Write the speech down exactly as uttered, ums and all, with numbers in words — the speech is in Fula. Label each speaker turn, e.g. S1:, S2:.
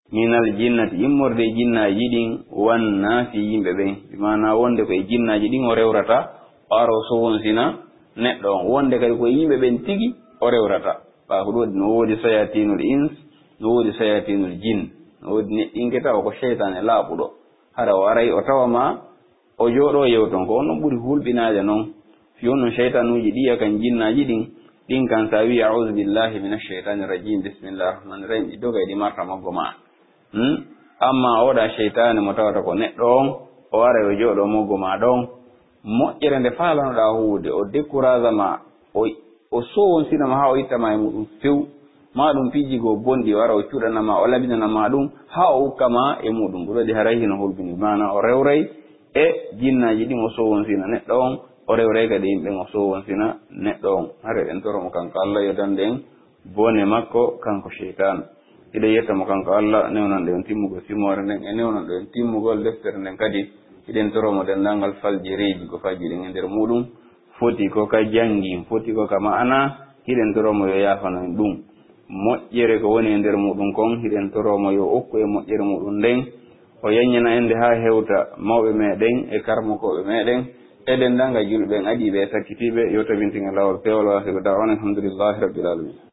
S1: minal jinnati immorde jinnaji ɗin wan nasi yimɓe ɓen bimana wonde koye jinnaji ɗin o rewrata o ara o sowonsina neɗɗo on wonde kadi koye yimɓe ɓen tigi o rewrata ɓa ko ɗo no woodi sayatinul ins no woodi sayatinul jin no woodi neɗɗinke tawa ko cheytane laaɓuɗo hara o aray o tawama o jooɗo yewton ko on ɗon ɓuri hulɓinade noon fiyon no cheytanuji ɗiya kan jinnaji ɗin ɗin kan sa wi a'udhu billahi minash shaitani rajim bismillahir rahmanir rahim ɗi doga ɗi marta maggo ma hmm? amma oɗa cheytane mo tawata ko neɗɗo on o ara o jooɗo moggo ma ɗon moƴƴere nde falanoɗa huwude o décourage ma o o sowonsinama ha o ittama e muɗum few ma ɗum pijigo bonɗi o ara o cuɗanama o labinanama ɗum ha o ukkama e muɗum ɗum waɗi haray hino hulɓini mana o rewray e jinnaji ɗin o sowonsina neɗɗo on o rewray kadi yimɓe o sowonsina neɗɗo on hare ɗen toromo kanko Allah yodande en bone makko kanko cheytan hiɗen yettamo kanko Allah newnanɗo en timmugo simore nden e newnanɗo en timmugol deftere nden kadi hiɗen toromo dendagal faljereji ko fajiɗen e nder muɗum foti ko ka jangi foti ko ka ma'ana hiɗen toromo yo yafano en ɗum moƴƴere ko woni e nder muɗum kon hiɗen toromo yo okku e moƴƴere muɗum nden o yanñana en nde ha hewta mawɓe meɗen e karmokoɓe meɗen e dendanga julɓe en adiɓe e sakkitiɓe yo tabintin e lawol pewol wasiru da'wana alhamdulillahi rabbil alamin